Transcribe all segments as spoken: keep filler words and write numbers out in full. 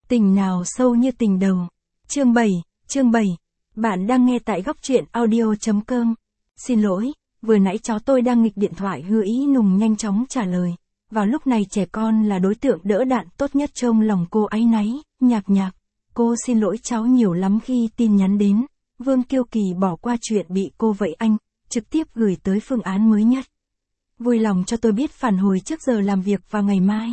Tình nào sâu như tình đầu. Chương bảy, chương bảy. Bạn đang nghe tại góc truyện audio.com. Xin lỗi, vừa nãy cháu tôi đang nghịch điện thoại. Hứa Ý Nùng nhanh chóng trả lời. Vào lúc này trẻ con là đối tượng đỡ đạn tốt nhất trong lòng cô áy náy. Nhạc nhạc, cô xin lỗi cháu nhiều lắm khi tin nhắn đến. Vương Kiêu Kỳ bỏ qua chuyện bị cô vậy anh, trực tiếp gửi tới phương án mới nhất. Vui lòng cho tôi biết phản hồi trước giờ làm việc vào ngày mai.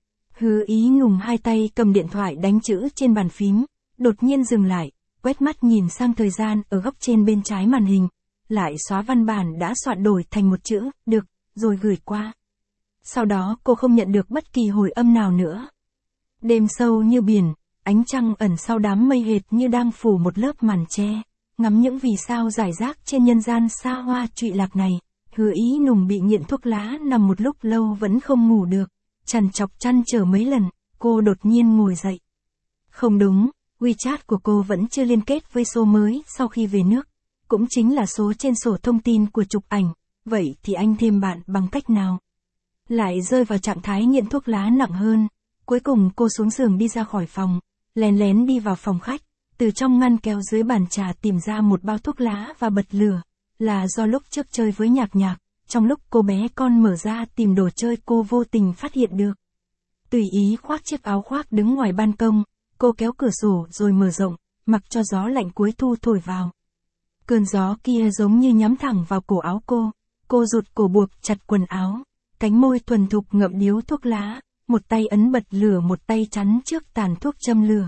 Hứa Ý Nùng hai tay cầm điện thoại đánh chữ trên bàn phím, đột nhiên dừng lại, quét mắt nhìn sang thời gian ở góc trên bên trái màn hình, lại xóa văn bản đã soạn đổi thành một chữ, được, rồi gửi qua. Sau đó cô không nhận được bất kỳ hồi âm nào nữa. Đêm sâu như biển, ánh trăng ẩn sau đám mây hệt như đang phủ một lớp màn che, ngắm những vì sao rải rác trên nhân gian xa hoa trụy lạc này. Hứa Ý Nùng bị nghiện thuốc lá nằm một lúc lâu vẫn không ngủ được, trằn trọc trăn trở mấy lần, cô đột nhiên ngồi dậy. Không đúng, WeChat của cô vẫn chưa liên kết với số mới sau khi về nước, cũng chính là số trên sổ thông tin của chụp ảnh, vậy thì anh thêm bạn bằng cách nào? Lại rơi vào trạng thái nghiện thuốc lá nặng hơn, cuối cùng cô xuống giường đi ra khỏi phòng, lén lén đi vào phòng khách, từ trong ngăn kéo dưới bàn trà tìm ra một bao thuốc lá và bật lửa, là do lúc trước chơi với nhạc nhạc. Trong lúc cô bé con mở ra tìm đồ chơi cô vô tình phát hiện được. Tùy ý khoác chiếc áo khoác đứng ngoài ban công, cô kéo cửa sổ rồi mở rộng, mặc cho gió lạnh cuối thu thổi vào. Cơn gió kia giống như nhắm thẳng vào cổ áo cô, cô rụt cổ buộc chặt quần áo, cánh môi thuần thục ngậm điếu thuốc lá, một tay ấn bật lửa một tay chắn trước tàn thuốc châm lửa.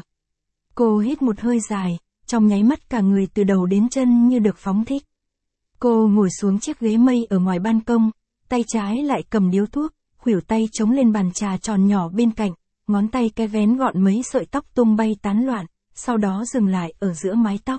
Cô hít một hơi dài, trong nháy mắt cả người từ đầu đến chân như được phóng thích. Cô ngồi xuống chiếc ghế mây ở ngoài ban công, tay trái lại cầm điếu thuốc, khuỷu tay chống lên bàn trà tròn nhỏ bên cạnh, ngón tay cái vén gọn mấy sợi tóc tung bay tán loạn, sau đó dừng lại ở giữa mái tóc.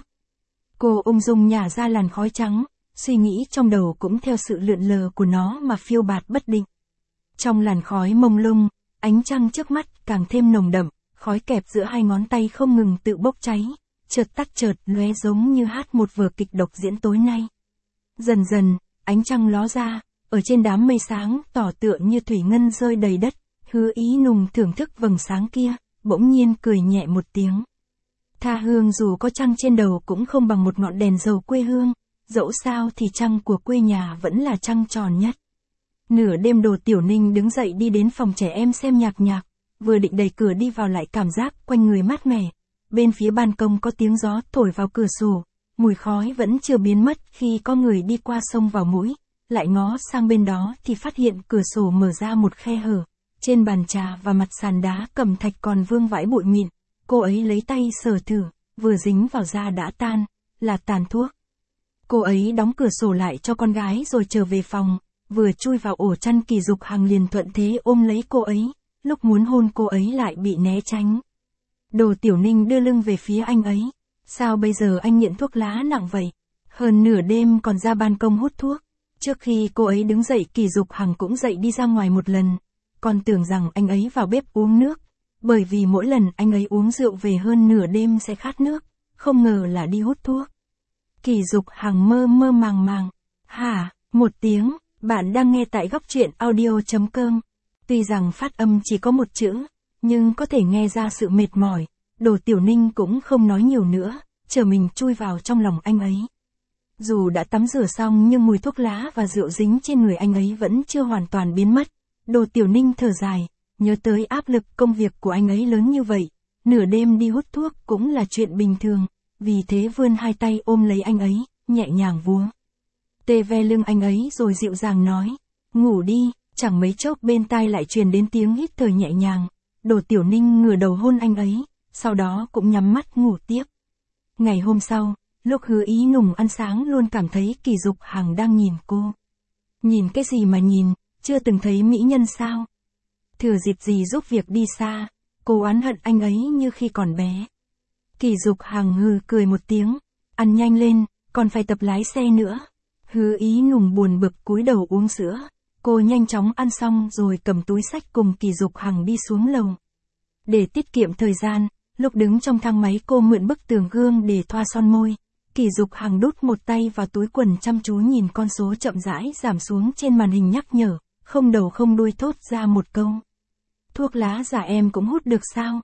Cô ung dung nhả ra làn khói trắng, suy nghĩ trong đầu cũng theo sự lượn lờ của nó mà phiêu bạt bất định. Trong làn khói mông lung, ánh trăng trước mắt càng thêm nồng đậm, khói kẹp giữa hai ngón tay không ngừng tự bốc cháy, chợt tắt chợt lóe giống như hát một vở kịch độc diễn tối nay. Dần dần, ánh trăng ló ra, ở trên đám mây sáng tỏ tựa như thủy ngân rơi đầy đất. Hứa Ý Nùng thưởng thức vầng sáng kia, bỗng nhiên cười nhẹ một tiếng. Tha hương dù có trăng trên đầu cũng không bằng một ngọn đèn dầu quê hương, dẫu sao thì trăng của quê nhà vẫn là trăng tròn nhất. Nửa đêm Đồ Tiểu Ninh đứng dậy đi đến phòng trẻ em xem nhạc nhạc, vừa định đẩy cửa đi vào lại cảm giác quanh người mát mẻ. Bên phía ban công có tiếng gió thổi vào cửa sổ. Mùi khói vẫn chưa biến mất khi có người đi qua xông vào mũi, lại ngó sang bên đó thì phát hiện cửa sổ mở ra một khe hở, trên bàn trà và mặt sàn đá cẩm thạch còn vương vãi bụi mịn, cô ấy lấy tay sờ thử, vừa dính vào da đã tan, là tàn thuốc. Cô ấy đóng cửa sổ lại cho con gái rồi trở về phòng, vừa chui vào ổ chăn Kỳ Dục Hằng liền thuận thế ôm lấy cô ấy, lúc muốn hôn cô ấy lại bị né tránh. Đồ Tiểu Ninh đưa lưng về phía anh ấy. Sao bây giờ anh nghiện thuốc lá nặng vậy? Hơn nửa đêm còn ra ban công hút thuốc. Trước khi cô ấy đứng dậy Kỳ Dục Hằng cũng dậy đi ra ngoài một lần. Còn tưởng rằng anh ấy vào bếp uống nước. Bởi vì mỗi lần anh ấy uống rượu về hơn nửa đêm sẽ khát nước. Không ngờ là đi hút thuốc. Kỳ Dục Hằng mơ mơ màng màng. Hả? Một tiếng. Bạn đang nghe tại góc truyện audio.com. Tuy rằng phát âm chỉ có một chữ, nhưng có thể nghe ra sự mệt mỏi. Đồ Tiểu Ninh cũng không nói nhiều nữa, chờ mình chui vào trong lòng anh ấy. Dù đã tắm rửa xong nhưng mùi thuốc lá và rượu dính trên người anh ấy vẫn chưa hoàn toàn biến mất. Đồ Tiểu Ninh thở dài, nhớ tới áp lực công việc của anh ấy lớn như vậy, nửa đêm đi hút thuốc cũng là chuyện bình thường, vì thế vươn hai tay ôm lấy anh ấy, nhẹ nhàng vúa. Tê ve lưng anh ấy rồi dịu dàng nói, ngủ đi, chẳng mấy chốc bên tai lại truyền đến tiếng hít thở nhẹ nhàng. Đồ Tiểu Ninh ngửa đầu hôn anh ấy. Sau đó cũng nhắm mắt ngủ tiếp. Ngày hôm sau, lúc Hứa Ý Nùng ăn sáng luôn cảm thấy Kỳ Dục Hằng đang nhìn cô. Nhìn cái gì mà nhìn, chưa từng thấy mỹ nhân sao? Thừa dịp gì giúp việc đi xa, cô oán hận anh ấy như khi còn bé. Kỳ Dục Hằng hừ cười một tiếng, ăn nhanh lên, còn phải tập lái xe nữa. Hứa Ý Nùng buồn bực cúi đầu uống sữa, cô nhanh chóng ăn xong rồi cầm túi xách cùng Kỳ Dục Hằng đi xuống lầu. Để tiết kiệm thời gian, lúc đứng trong thang máy cô mượn bức tường gương để thoa son môi. Kỳ Dục Hằng đút một tay vào túi quần chăm chú nhìn con số chậm rãi giảm xuống trên màn hình nhắc nhở, không đầu không đuôi thốt ra một câu. Thuốc lá giả em cũng hút được sao?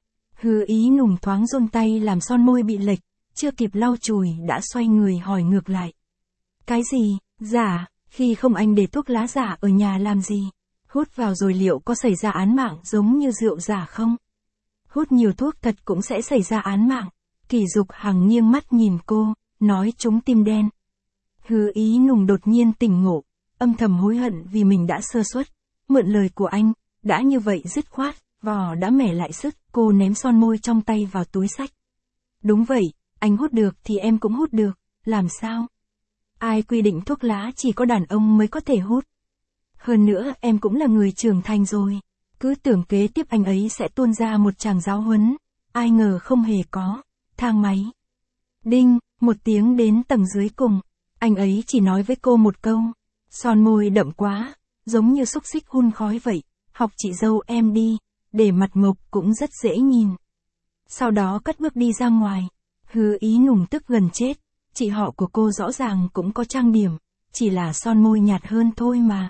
Hứa Ý Nùng thoáng run tay làm son môi bị lệch, chưa kịp lau chùi đã xoay người hỏi ngược lại. Cái gì, giả, khi không anh để thuốc lá giả ở nhà làm gì? Hút vào rồi liệu có xảy ra án mạng giống như rượu giả không? Hút nhiều thuốc thật cũng sẽ xảy ra án mạng. Kỷ Dục Hằng nghiêng mắt nhìn cô, nói trúng tim đen. Hứa Ý Nùng đột nhiên tỉnh ngộ, âm thầm hối hận vì mình đã sơ suất, mượn lời của anh, đã như vậy dứt khoát, vò đã mẻ lại sức, cô ném son môi trong tay vào túi xách. Đúng vậy, anh hút được thì em cũng hút được, làm sao? Ai quy định thuốc lá chỉ có đàn ông mới có thể hút? Hơn nữa em cũng là người trưởng thành rồi, cứ tưởng kế tiếp anh ấy sẽ tuôn ra một tràng giáo huấn, ai ngờ không hề có. Thang máy. Đinh, một tiếng đến tầng dưới cùng, anh ấy chỉ nói với cô một câu, son môi đậm quá, giống như xúc xích hun khói vậy, học chị dâu em đi, để mặt mộc cũng rất dễ nhìn. Sau đó cất bước đi ra ngoài, Hứa Ý Nùng tức gần chết, chị họ của cô rõ ràng cũng có trang điểm, chỉ là son môi nhạt hơn thôi mà.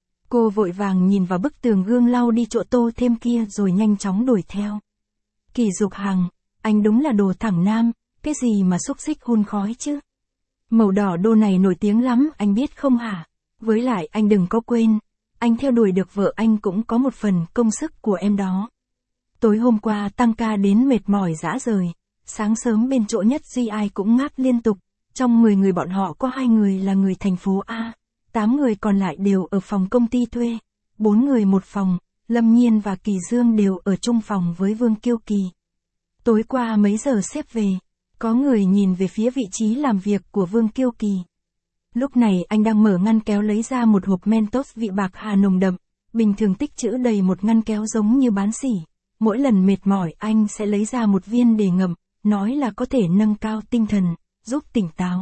Cô vội vàng nhìn vào bức tường gương lau đi chỗ tô thêm kia rồi nhanh chóng đuổi theo. Kỷ Dục Hằng, anh đúng là đồ thẳng nam, cái gì mà xúc xích hun khói chứ? Màu đỏ đô này nổi tiếng lắm, anh biết không hả? Với lại anh đừng có quên, anh theo đuổi được vợ anh cũng có một phần công sức của em đó. Tối hôm qua tăng ca đến mệt mỏi rã rời, sáng sớm bên chỗ Nhất Duy ai cũng ngáp liên tục, trong mười người bọn họ có hai người là người thành phố A, tám người còn lại đều ở phòng công ty thuê, bốn người một phòng, Lâm Nhiên và Kỳ Dương đều ở chung phòng với Vương Kiêu Kỳ. Tối qua mấy giờ xếp về, có người nhìn về phía vị trí làm việc của Vương Kiêu Kỳ. Lúc này anh đang mở ngăn kéo lấy ra một hộp Mentos vị bạc hà nồng đậm, bình thường tích trữ đầy một ngăn kéo giống như bán sỉ. Mỗi lần mệt mỏi anh sẽ lấy ra một viên để ngậm, nói là có thể nâng cao tinh thần, giúp tỉnh táo.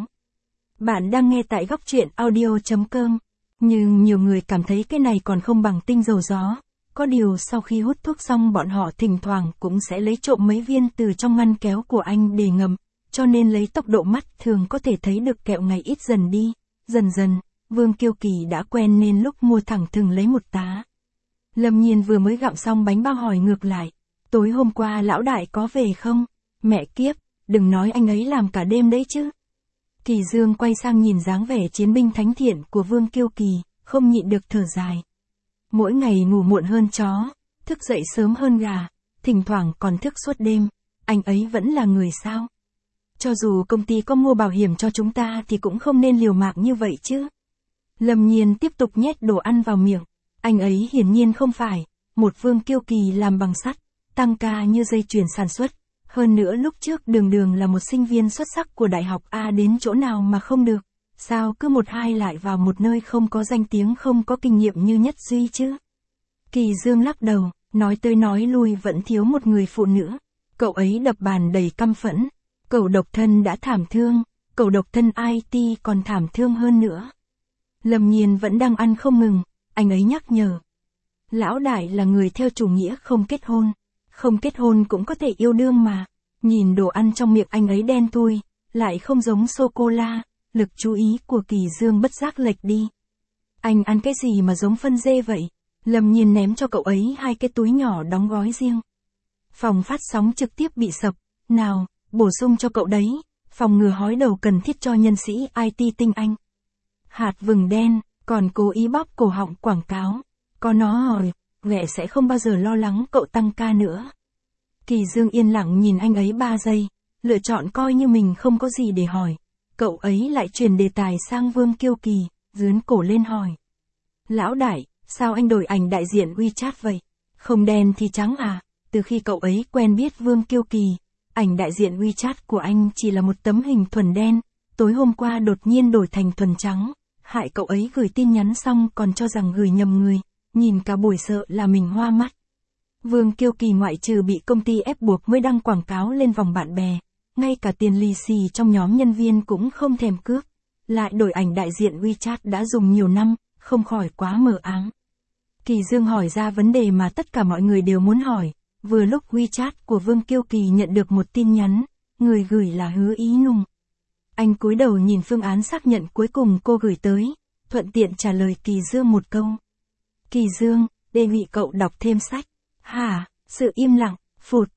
Bạn đang nghe tại góc truyện audio chấm com, nhưng nhiều người cảm thấy cái này còn không bằng tinh dầu gió. Có điều sau khi hút thuốc xong bọn họ thỉnh thoảng cũng sẽ lấy trộm mấy viên từ trong ngăn kéo của anh để ngậm, cho nên lấy tốc độ mắt thường có thể thấy được kẹo ngày ít dần đi. Dần dần, Vương Kiêu Kỳ đã quen nên lúc mua thẳng thừng lấy một tá. Lâm Nhiên vừa mới gặm xong bánh bao hỏi ngược lại, tối hôm qua lão đại có về không? Mẹ kiếp, đừng nói anh ấy làm cả đêm đấy chứ. Kỳ Dương quay sang nhìn dáng vẻ chiến binh thánh thiện của Vương Kiêu Kỳ, không nhịn được thở dài. Mỗi ngày ngủ muộn hơn chó, thức dậy sớm hơn gà, thỉnh thoảng còn thức suốt đêm, anh ấy vẫn là người sao? Cho dù công ty có mua bảo hiểm cho chúng ta thì cũng không nên liều mạng như vậy chứ. Lâm Nhiên tiếp tục nhét đồ ăn vào miệng, anh ấy hiển nhiên không phải một Vương Kiêu Kỳ làm bằng sắt, tăng ca như dây chuyền sản xuất. Hơn nữa lúc trước đường đường là một sinh viên xuất sắc của đại học A đến chỗ nào mà không được, sao cứ một hai lại vào một nơi không có danh tiếng không có kinh nghiệm như Nhất Duy chứ. Kỳ Dương lắc đầu, nói tới nói lui vẫn thiếu một người phụ nữ. Cậu ấy đập bàn đầy căm phẫn, cậu độc thân đã thảm thương, cậu độc thân i tê còn thảm thương hơn nữa. Lâm Nhiên vẫn đang ăn không ngừng, anh ấy nhắc nhở. Lão đại là người theo chủ nghĩa không kết hôn. Không kết hôn cũng có thể yêu đương mà. Nhìn đồ ăn trong miệng anh ấy đen thui, lại không giống sô-cô-la, lực chú ý của Kỳ Dương bất giác lệch đi. Anh ăn cái gì mà giống phân dê vậy? Lâm Nhiên ném cho cậu ấy hai cái túi nhỏ đóng gói riêng. Phòng phát sóng trực tiếp bị sập, nào, bổ sung cho cậu đấy, phòng ngừa hói đầu cần thiết cho nhân sĩ i tê tinh anh. Hạt vừng đen, còn cố ý bóp cổ họng quảng cáo. Có nó hỏi, ghẹ sẽ không bao giờ lo lắng cậu tăng ca nữa. Kỳ Dương yên lặng nhìn anh ấy ba giây, lựa chọn coi như mình không có gì để hỏi. Cậu ấy lại chuyển đề tài sang Vương Kiêu Kỳ, dướn cổ lên hỏi. Lão đại, sao anh đổi ảnh đại diện WeChat vậy? Không đen thì trắng à? Từ khi cậu ấy quen biết Vương Kiêu Kỳ, ảnh đại diện WeChat của anh chỉ là một tấm hình thuần đen, tối hôm qua đột nhiên đổi thành thuần trắng, hại cậu ấy gửi tin nhắn xong còn cho rằng gửi nhầm người, nhìn cả buổi sợ là mình hoa mắt. Vương Kiêu Kỳ ngoại trừ bị công ty ép buộc mới đăng quảng cáo lên vòng bạn bè, ngay cả tiền lì xì trong nhóm nhân viên cũng không thèm cướp, lại đổi ảnh đại diện WeChat đã dùng nhiều năm, không khỏi quá mờ ám. Kỳ Dương hỏi ra vấn đề mà tất cả mọi người đều muốn hỏi, vừa lúc WeChat của Vương Kiêu Kỳ nhận được một tin nhắn, người gửi là Hứa Ý Nùng. Anh cúi đầu nhìn phương án xác nhận cuối cùng cô gửi tới, thuận tiện trả lời Kỳ Dương một câu. Kỳ Dương, đề nghị cậu đọc thêm sách. Hả, sự im lặng, phụt,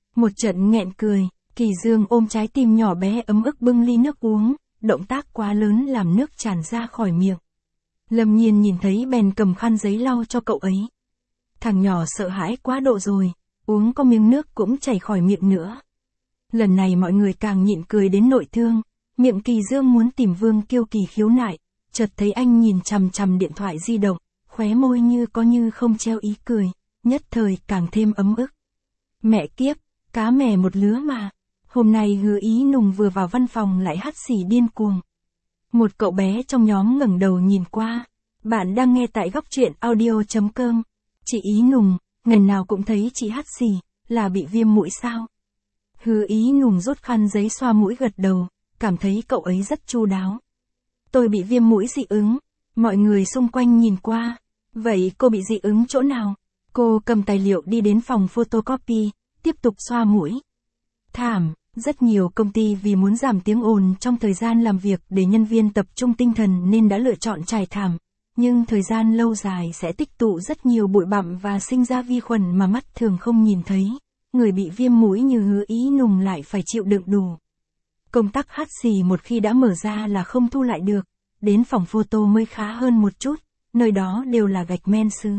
Một trận nghẹn cười, Kỳ Dương ôm trái tim nhỏ bé ấm ức bưng ly nước uống, động tác quá lớn làm nước tràn ra khỏi miệng. Lâm Nhiên nhìn thấy bèn cầm khăn giấy lau cho cậu ấy. Thằng nhỏ sợ hãi quá độ rồi, uống có miếng nước cũng chảy khỏi miệng nữa. Lần này mọi người càng nhịn cười đến nội thương, miệng Kỳ Dương muốn tìm Vương Kiêu Kỳ khiếu nại, chợt thấy anh nhìn chằm chằm điện thoại di động, khóe môi như có như không treo ý cười, nhất thời càng thêm ấm ức. Mẹ kiếp, cá mè một lứa mà. Hôm nay Hứa Ý Nùng vừa vào văn phòng lại hắt xì điên cuồng. Một cậu bé trong nhóm ngẩng đầu nhìn qua. Bạn đang nghe tại góc truyện audio chấm com. Chị Ý Nùng, ngày nào cũng thấy chị hắt xì, là bị viêm mũi sao? Hứa Ý Nùng rút khăn giấy xoa mũi gật đầu, cảm thấy cậu ấy rất chu đáo. Tôi bị viêm mũi dị ứng. Mọi người xung quanh nhìn qua. Vậy cô bị dị ứng chỗ nào? Cô cầm tài liệu đi đến phòng photocopy, tiếp tục xoa mũi. Thảm, rất nhiều công ty vì muốn giảm tiếng ồn trong thời gian làm việc để nhân viên tập trung tinh thần nên đã lựa chọn trải thảm. Nhưng thời gian lâu dài sẽ tích tụ rất nhiều bụi bặm và sinh ra vi khuẩn mà mắt thường không nhìn thấy. Người bị viêm mũi như Hứa Ý Nùng lại phải chịu đựng đủ. Công tắc hắt xì một khi đã mở ra là không thu lại được. Đến phòng photo mới khá hơn một chút, nơi đó đều là gạch men sứ.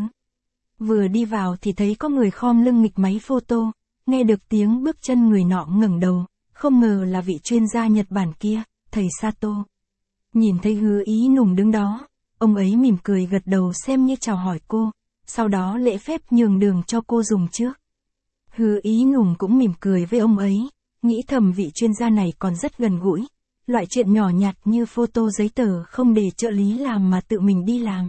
Vừa đi vào thì thấy có người khom lưng nghịch máy photo, nghe được tiếng bước chân người nọ ngẩng đầu, không ngờ là vị chuyên gia Nhật Bản kia, thầy Sato. Nhìn thấy Hứa Ý Nùng đứng đó, ông ấy mỉm cười gật đầu xem như chào hỏi cô, sau đó lễ phép nhường đường cho cô dùng trước. Hứa Ý Nùng cũng mỉm cười với ông ấy, nghĩ thầm vị chuyên gia này còn rất gần gũi, loại chuyện nhỏ nhặt như photo giấy tờ không để trợ lý làm mà tự mình đi làm.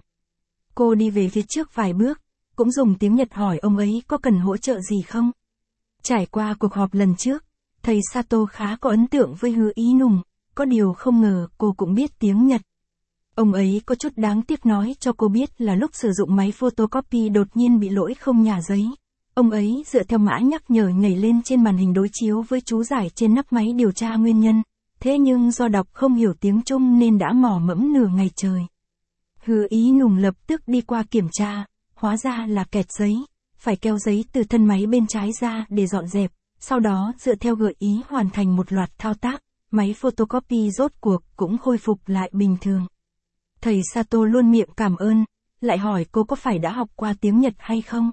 Cô đi về phía trước vài bước, cũng dùng tiếng Nhật hỏi ông ấy có cần hỗ trợ gì không. Trải qua cuộc họp lần trước, thầy Sato khá có ấn tượng với Hứa Ý Nùng, có điều không ngờ cô cũng biết tiếng Nhật. Ông ấy có chút đáng tiếc nói cho cô biết là lúc sử dụng máy photocopy đột nhiên bị lỗi không nhả giấy. Ông ấy dựa theo mã nhắc nhở nhảy lên trên màn hình đối chiếu với chú giải trên nắp máy điều tra nguyên nhân. Thế nhưng do đọc không hiểu tiếng Trung nên đã mò mẫm nửa ngày trời. Hứa Ý Nùng lập tức đi qua kiểm tra, hóa ra là kẹt giấy, phải kéo giấy từ thân máy bên trái ra để dọn dẹp, sau đó dựa theo gợi ý hoàn thành một loạt thao tác, máy photocopy rốt cuộc cũng khôi phục lại bình thường. Thầy Sato luôn miệng cảm ơn, lại hỏi cô có phải đã học qua tiếng Nhật hay không?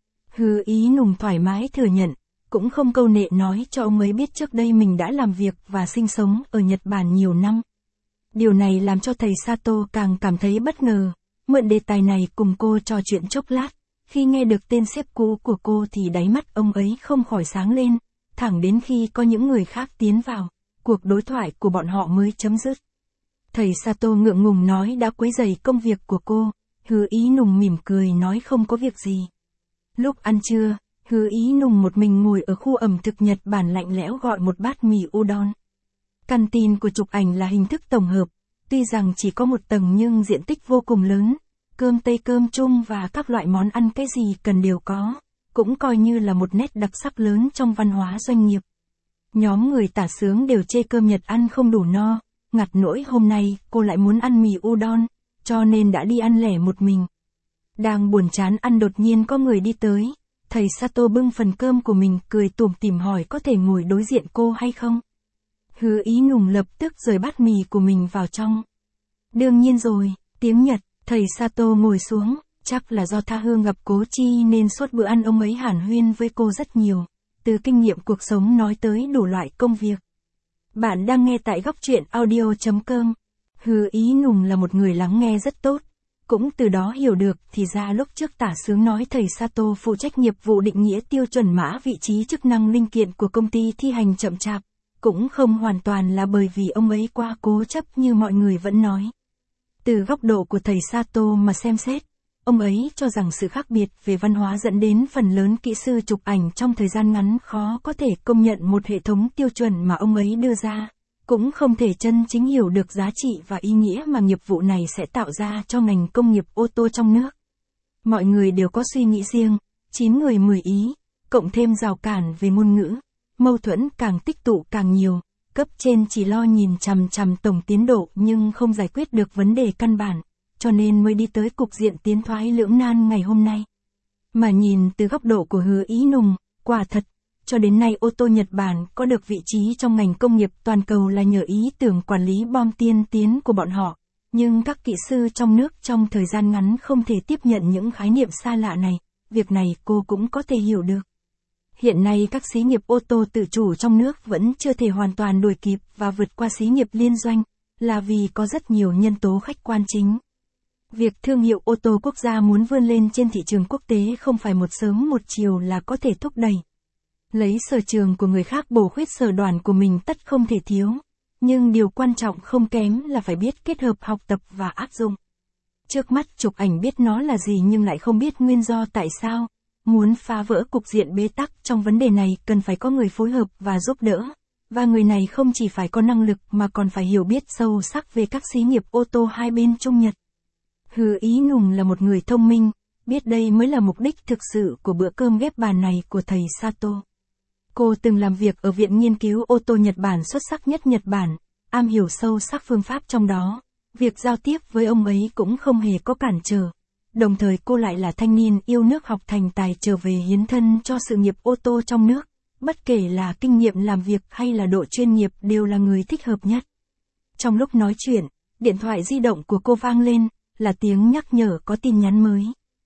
Hứa Ý Nùng thoải mái thừa nhận, cũng không câu nệ nói cho ông ấy biết trước đây mình đã làm việc và sinh sống ở Nhật Bản nhiều năm. Điều này làm cho thầy Sato càng cảm thấy bất ngờ, mượn đề tài này cùng cô trò chuyện chốc lát, khi nghe được tên sếp cũ của cô thì đáy mắt ông ấy không khỏi sáng lên, thẳng đến khi có những người khác tiến vào, cuộc đối thoại của bọn họ mới chấm dứt. Thầy Sato ngượng ngùng nói đã quấy rầy công việc của cô, Hứa Ý Nùng mỉm cười nói không có việc gì. Lúc ăn trưa, Hứa Ý Nùng một mình ngồi ở khu ẩm thực Nhật Bản lạnh lẽo gọi một bát mì udon. Căn tin của chụp ảnh là hình thức tổng hợp, tuy rằng chỉ có một tầng nhưng diện tích vô cùng lớn, cơm tây cơm chung và các loại món ăn cái gì cần đều có, cũng coi như là một nét đặc sắc lớn trong văn hóa doanh nghiệp. Nhóm người tả xướng đều chê cơm Nhật ăn không đủ no, ngặt nỗi hôm nay cô lại muốn ăn mì udon, cho nên đã đi ăn lẻ một mình. Đang buồn chán ăn đột nhiên có người đi tới, thầy Sato bưng phần cơm của mình cười tủm tỉm hỏi có thể ngồi đối diện cô hay không. Hứa Ý Nùng lập tức rời bát mì của mình vào trong. Đương nhiên rồi, tiếng Nhật, thầy Sato ngồi xuống, chắc là do tha hương gặp cố chi nên suốt bữa ăn ông ấy hàn huyên với cô rất nhiều, từ kinh nghiệm cuộc sống nói tới đủ loại công việc. Bạn đang nghe tại góc truyện audio chấm com. Hứa Ý Nùng là một người lắng nghe rất tốt, cũng từ đó hiểu được thì ra lúc trước tả xướng nói thầy Sato phụ trách nghiệp vụ định nghĩa tiêu chuẩn mã vị trí chức năng linh kiện của công ty thi hành chậm chạp, cũng không hoàn toàn là bởi vì ông ấy quá cố chấp như mọi người vẫn nói. Từ góc độ của thầy Sato mà xem xét, ông ấy cho rằng sự khác biệt về văn hóa dẫn đến phần lớn kỹ sư chụp ảnh trong thời gian ngắn khó có thể công nhận một hệ thống tiêu chuẩn mà ông ấy đưa ra, cũng không thể chân chính hiểu được giá trị và ý nghĩa mà nghiệp vụ này sẽ tạo ra cho ngành công nghiệp ô tô trong nước. Mọi người đều có suy nghĩ riêng, chín người mười ý, cộng thêm rào cản về ngôn ngữ, mâu thuẫn càng tích tụ càng nhiều, cấp trên chỉ lo nhìn chằm chằm tổng tiến độ nhưng không giải quyết được vấn đề căn bản, cho nên mới đi tới cục diện tiến thoái lưỡng nan ngày hôm nay. Mà nhìn từ góc độ của Hứa Ý Nùng, quả thật, Cho đến nay ô tô Nhật Bản có được vị trí trong ngành công nghiệp toàn cầu là nhờ ý tưởng quản lý bom tiên tiến của bọn họ. Nhưng các kỹ sư trong nước trong thời gian ngắn không thể tiếp nhận những khái niệm xa lạ này, việc này cô cũng có thể hiểu được. Hiện nay các xí nghiệp ô tô tự chủ trong nước vẫn chưa thể hoàn toàn đuổi kịp và vượt qua xí nghiệp liên doanh, là vì có rất nhiều nhân tố khách quan chính. Việc thương hiệu ô tô quốc gia muốn vươn lên trên thị trường quốc tế không phải một sớm một chiều là có thể thúc đẩy. Lấy sở trường của người khác bổ khuyết sở đoản của mình tất không thể thiếu. Nhưng điều quan trọng không kém là phải biết kết hợp học tập và áp dụng. Trước mắt chụp ảnh biết nó là gì nhưng lại không biết nguyên do tại sao. Muốn phá vỡ cục diện bế tắc trong vấn đề này cần phải có người phối hợp và giúp đỡ. Và người này không chỉ phải có năng lực mà còn phải hiểu biết sâu sắc về các xí nghiệp ô tô hai bên Trung Nhật. Hứa Ý Nùng là một người thông minh, biết đây mới là mục đích thực sự của bữa cơm ghép bàn này của thầy Sato. Cô từng làm việc ở Viện Nghiên cứu ô tô Nhật Bản xuất sắc nhất Nhật Bản, am hiểu sâu sắc phương pháp trong đó. Việc giao tiếp với ông ấy cũng không hề có cản trở. Đồng thời cô lại là thanh niên yêu nước học thành tài trở về hiến thân cho sự nghiệp ô tô trong nước. Bất kể là kinh nghiệm làm việc hay là độ chuyên nghiệp đều là người thích hợp nhất. Trong lúc nói chuyện, điện thoại di động của cô vang lên, là tiếng nhắc nhở có tin nhắn mới.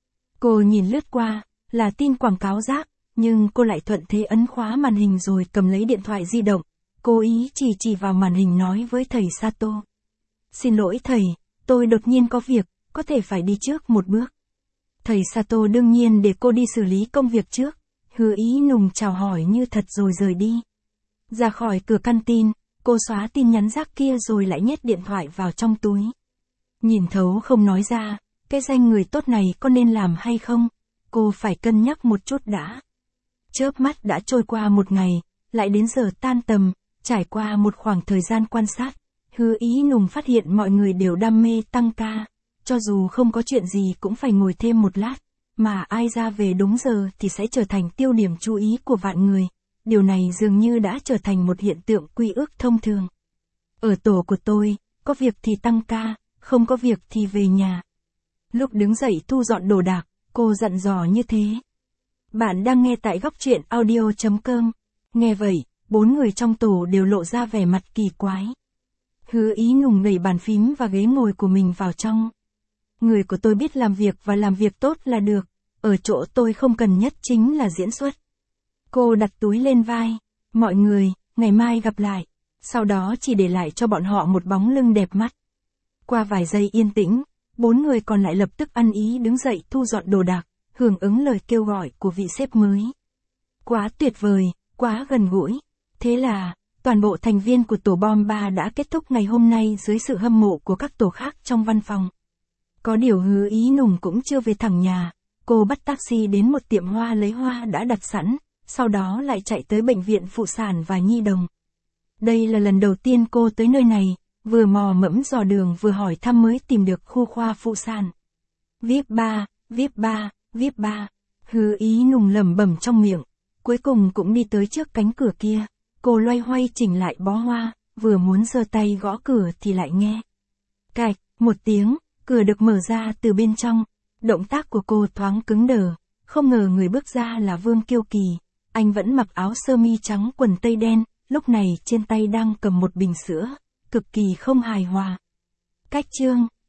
Cô nhìn lướt qua, là tin quảng cáo rác, nhưng cô lại thuận thế ấn khóa màn hình rồi cầm lấy điện thoại di động. Cố ý chỉ chỉ vào màn hình nói với thầy Sato. Xin lỗi thầy, tôi đột nhiên có việc, có thể phải đi trước một bước. Thầy Sato đương nhiên để cô đi xử lý công việc trước. Hứa Ý Nùng chào hỏi như thật rồi rời đi. Ra khỏi cửa căn tin, cô xóa tin nhắn rác kia rồi lại nhét điện thoại vào trong túi. Nhìn thấu không nói ra, cái danh người tốt này có nên làm hay không? Cô phải cân nhắc một chút đã. Chớp mắt đã trôi qua một ngày, lại đến giờ tan tầm, trải qua một khoảng thời gian quan sát. Hứa Ý Nùng phát hiện mọi người đều đam mê tăng ca, cho dù không có chuyện gì cũng phải ngồi thêm một lát, mà ai ra về đúng giờ thì sẽ trở thành tiêu điểm chú ý của vạn người. Điều này dường như đã trở thành một hiện tượng quy ước thông thường. Ở tổ của tôi, có việc thì tăng ca, không có việc thì về nhà. Lúc đứng dậy thu dọn đồ đạc, cô dặn dò như thế. Bạn đang nghe tại góc truyện audio chấm com. Nghe vậy, bốn người trong tổ đều lộ ra vẻ mặt kỳ quái. Hứa Ý Nùng đẩy bàn phím và ghế ngồi của mình vào trong. Người của tôi biết làm việc và làm việc tốt là được, ở chỗ tôi không cần nhất chính là diễn xuất. Cô đặt túi lên vai, mọi người, ngày mai gặp lại, sau đó chỉ để lại cho bọn họ một bóng lưng đẹp mắt. Qua vài giây yên tĩnh, bốn người còn lại lập tức ăn ý đứng dậy thu dọn đồ đạc, hưởng ứng lời kêu gọi của vị sếp mới. Quá tuyệt vời, quá gần gũi. Thế là, toàn bộ thành viên của tổ bom ba đã kết thúc ngày hôm nay dưới sự hâm mộ của các tổ khác trong văn phòng. Có điều Hứa Ý Nùng cũng chưa về thẳng nhà, cô bắt taxi đến một tiệm hoa lấy hoa đã đặt sẵn, sau đó lại chạy tới bệnh viện phụ sản và nhi đồng. Đây là lần đầu tiên cô tới nơi này, vừa mò mẫm dò đường vừa hỏi thăm mới tìm được khu khoa phụ sản. vê i pê ba, vê i pê ba, vê i pê ba, Hứa Ý Nùng lẩm bẩm trong miệng, cuối cùng cũng đi tới trước cánh cửa kia, cô loay hoay chỉnh lại bó hoa, vừa muốn giơ tay gõ cửa thì lại nghe. Cạch, một tiếng, cửa được mở ra từ bên trong, động tác của cô thoáng cứng đờ, không ngờ người bước ra là Vương Kiêu Kỳ, anh vẫn mặc áo sơ mi trắng quần tây đen, lúc này trên tay đang cầm một bình sữa, cực kỳ không hài hòa. Cách chương